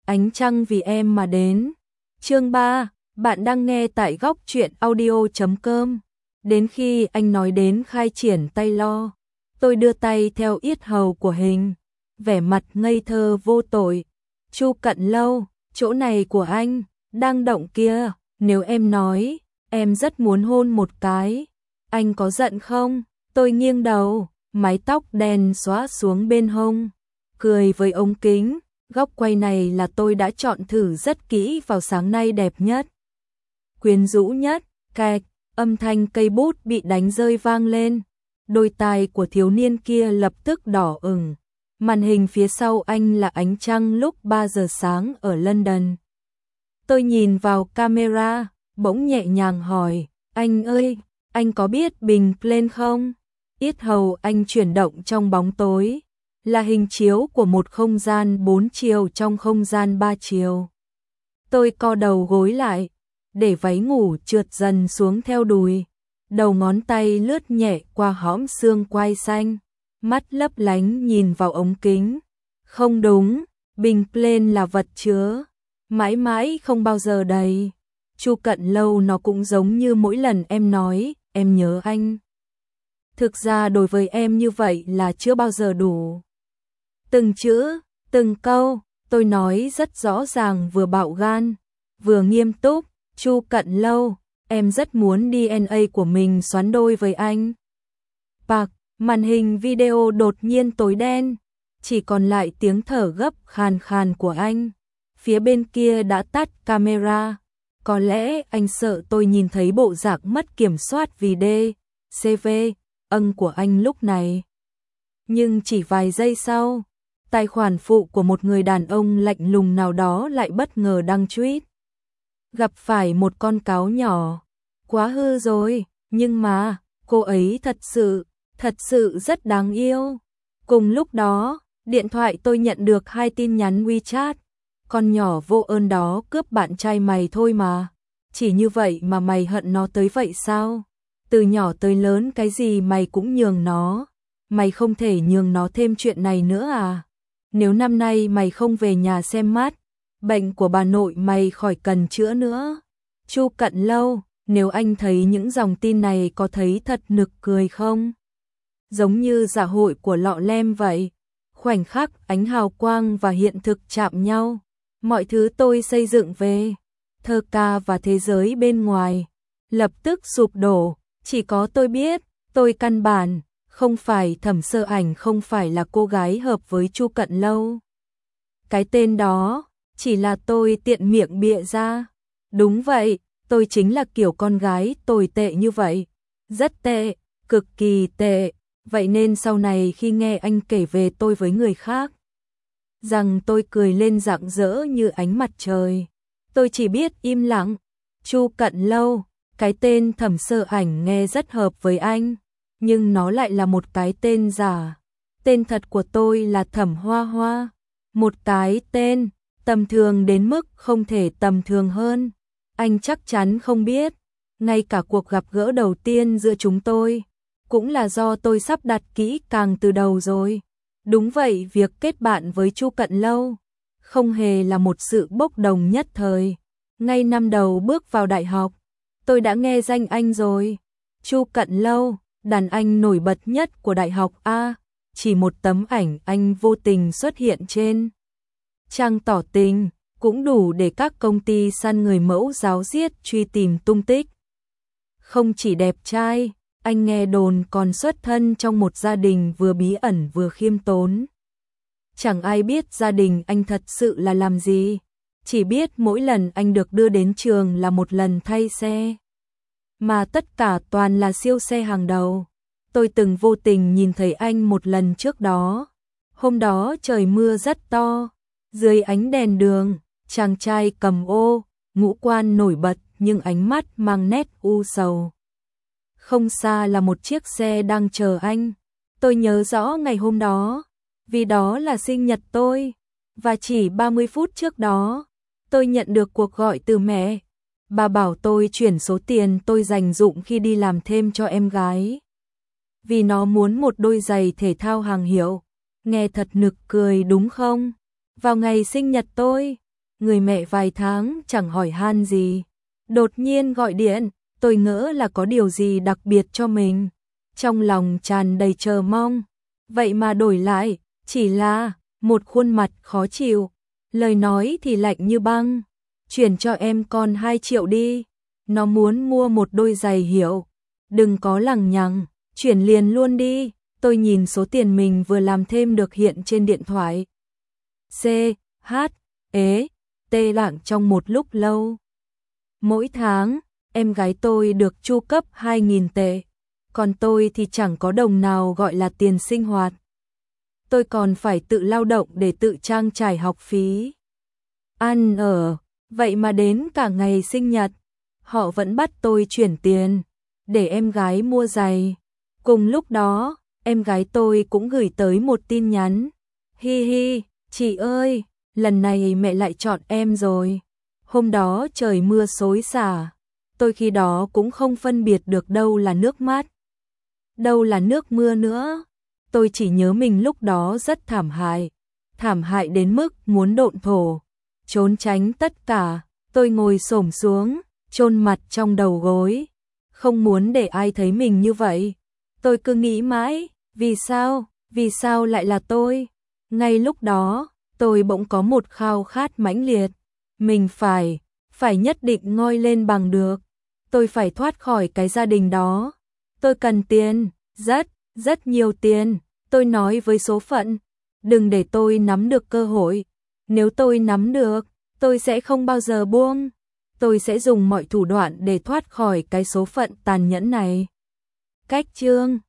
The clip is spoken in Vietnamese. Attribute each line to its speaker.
Speaker 1: Ánh trăng vì em mà đến. Chương 3, bạn đang nghe tại góc truyện audio.com. Đến khi anh nói đến khai triển tay lo, tôi đưa tay theo yết hầu của Hình, vẻ mặt ngây thơ vô tội. Chu Cận Lâu, chỗ này của anh, đang động kia, nếu em nói, em rất muốn hôn một cái. Anh có giận không? Tôi nghiêng đầu, mái tóc đen xõa xuống bên hông, cười với ống kính. Góc quay này là tôi đã chọn thử rất kỹ vào sáng nay đẹp nhất, quyến rũ nhất. Cạch, âm thanh cây bút bị đánh rơi vang lên. Đôi tai của thiếu niên kia lập tức đỏ ửng. Màn hình phía sau anh là ánh trăng lúc 3 giờ sáng ở London. Tôi nhìn vào camera, bỗng nhẹ nhàng hỏi, anh ơi, anh có biết Bình Plain không? Yết hầu anh chuyển động trong bóng tối, là hình chiếu của một không gian 4 chiều trong không gian 3 chiều. Tôi co đầu gối lại, để váy ngủ trượt dần xuống theo đùi, đầu ngón tay lướt nhẹ qua hõm xương quai xanh, mắt lấp lánh nhìn vào ống kính. Không đúng, Bình Plain là vật chứa, mãi mãi không bao giờ đầy. Chu Cận Lâu nó cũng giống như mỗi lần em nói, em nhớ anh. Thực ra đối với em như vậy là chưa bao giờ đủ. Từng chữ, từng câu, tôi nói rất rõ ràng, vừa bạo gan, vừa nghiêm túc. Chu Cận Lâu, em rất muốn DNA của mình xoán đôi với anh. Bạc, màn hình video đột nhiên tối đen, chỉ còn lại tiếng thở gấp khàn khàn của anh. Phía bên kia đã tắt camera. Có lẽ anh sợ tôi nhìn thấy bộ dạng mất kiểm soát vì CV ân của anh lúc này. Nhưng chỉ vài giây sau, tài khoản phụ của một người đàn ông lạnh lùng nào đó lại bất ngờ đăng tweet. Gặp phải một con cáo nhỏ, quá hư rồi, nhưng mà, cô ấy thật sự rất đáng yêu. Cùng lúc đó, điện thoại tôi nhận được 2 tin nhắn WeChat. Con nhỏ vô ơn đó cướp bạn trai mày thôi mà. Chỉ như vậy mà mày hận nó tới vậy sao? Từ nhỏ tới lớn cái gì mày cũng nhường nó. Mày không thể nhường nó thêm chuyện này nữa à? Nếu năm nay mày không về nhà xem mắt, bệnh của bà nội mày khỏi cần chữa nữa. Chu Cận Lâu, nếu anh thấy những dòng tin này có thấy thật nực cười không? Giống như dạ hội của lọ lem vậy. Khoảnh khắc ánh hào quang và hiện thực chạm nhau, mọi thứ tôi xây dựng về thơ ca và thế giới bên ngoài lập tức sụp đổ. Chỉ có tôi biết, tôi căn bản không phải Thẩm Sơ Ảnh, không phải là cô gái hợp với Chu Cận Lâu. Cái tên đó chỉ là tôi tiện miệng bịa ra. Đúng vậy, tôi chính là kiểu con gái tồi tệ như vậy. Rất tệ, cực kỳ tệ. Vậy nên sau này khi nghe anh kể về tôi với người khác, rằng tôi cười lên rạng rỡ như ánh mặt trời, tôi chỉ biết im lặng. Chu Cận Lâu, cái tên Thẩm Sơ Ảnh nghe rất hợp với anh, nhưng nó lại là một cái tên giả. Tên thật của tôi là Thẩm Hoa Hoa, một cái tên tầm thường đến mức không thể tầm thường hơn. Anh chắc chắn không biết, ngay cả cuộc gặp gỡ đầu tiên giữa chúng tôi cũng là do tôi sắp đặt kỹ càng từ đầu rồi. Đúng vậy, việc kết bạn với Chu Cận Lâu không hề là một sự bốc đồng nhất thời. Ngay năm đầu bước vào đại học, tôi đã nghe danh anh rồi. Chu Cận Lâu, đàn anh nổi bật nhất của đại học A. Chỉ một tấm ảnh anh vô tình xuất hiện trên trang tỏ tình cũng đủ để các công ty săn người mẫu ráo riết truy tìm tung tích. Không chỉ đẹp trai, anh nghe đồn còn xuất thân trong một gia đình vừa bí ẩn vừa khiêm tốn. Chẳng ai biết gia đình anh thật sự là làm gì, chỉ biết mỗi lần anh được đưa đến trường là một lần thay xe, mà tất cả toàn là siêu xe hàng đầu. Tôi từng vô tình nhìn thấy anh một lần trước đó. Hôm đó trời mưa rất to, dưới ánh đèn đường, chàng trai cầm ô, ngũ quan nổi bật nhưng ánh mắt mang nét u sầu. Không xa là một chiếc xe đang chờ anh. Tôi nhớ rõ ngày hôm đó, vì đó là sinh nhật tôi, và chỉ 30 phút trước đó, tôi nhận được cuộc gọi từ mẹ. Bà bảo tôi chuyển số tiền tôi dành dụm khi đi làm thêm cho em gái, vì nó muốn một đôi giày thể thao hàng hiệu. Nghe thật nực cười đúng không? Vào ngày sinh nhật tôi, người mẹ vài tháng chẳng hỏi han gì. Đột nhiên gọi điện, tôi ngỡ là có điều gì đặc biệt cho mình. Trong lòng tràn đầy chờ mong. Vậy mà đổi lại, chỉ là một khuôn mặt khó chịu. Lời nói thì lạnh như băng. Chuyển cho em con 2 triệu đi. Nó muốn mua một đôi giày hiệu. Đừng có lằng nhằng, chuyển liền luôn đi. Tôi nhìn số tiền mình vừa làm thêm được hiện trên điện thoại. C, H, ế, tê lặng trong một lúc lâu. Mỗi tháng, em gái tôi được chu cấp 2.000 tệ. Còn tôi thì chẳng có đồng nào gọi là tiền sinh hoạt. Tôi còn phải tự lao động để tự trang trải học phí. Ăn ở, vậy mà đến cả ngày sinh nhật, họ vẫn bắt tôi chuyển tiền, để em gái mua giày. Cùng lúc đó, em gái tôi cũng gửi tới một tin nhắn. Hi hi, chị ơi, lần này mẹ lại chọn em rồi. Hôm đó trời mưa xối xả, tôi khi đó cũng không phân biệt được đâu là nước mắt, đâu là nước mưa nữa. Tôi chỉ nhớ mình lúc đó rất thảm hại đến mức muốn độn thổ, trốn tránh tất cả. Tôi ngồi xổm xuống, chôn mặt trong đầu gối, không muốn để ai thấy mình như vậy. Tôi cứ nghĩ mãi, vì sao lại là tôi? Ngay lúc đó, tôi bỗng có một khao khát mãnh liệt, mình phải nhất định ngoi lên bằng được. Tôi phải thoát khỏi cái gia đình đó. Tôi cần tiền, rất nhiều tiền. Tôi nói với số phận, đừng để tôi nắm được cơ hội. Nếu tôi nắm được, tôi sẽ không bao giờ buông. Tôi sẽ dùng mọi thủ đoạn để thoát khỏi cái số phận tàn nhẫn này. Cách chương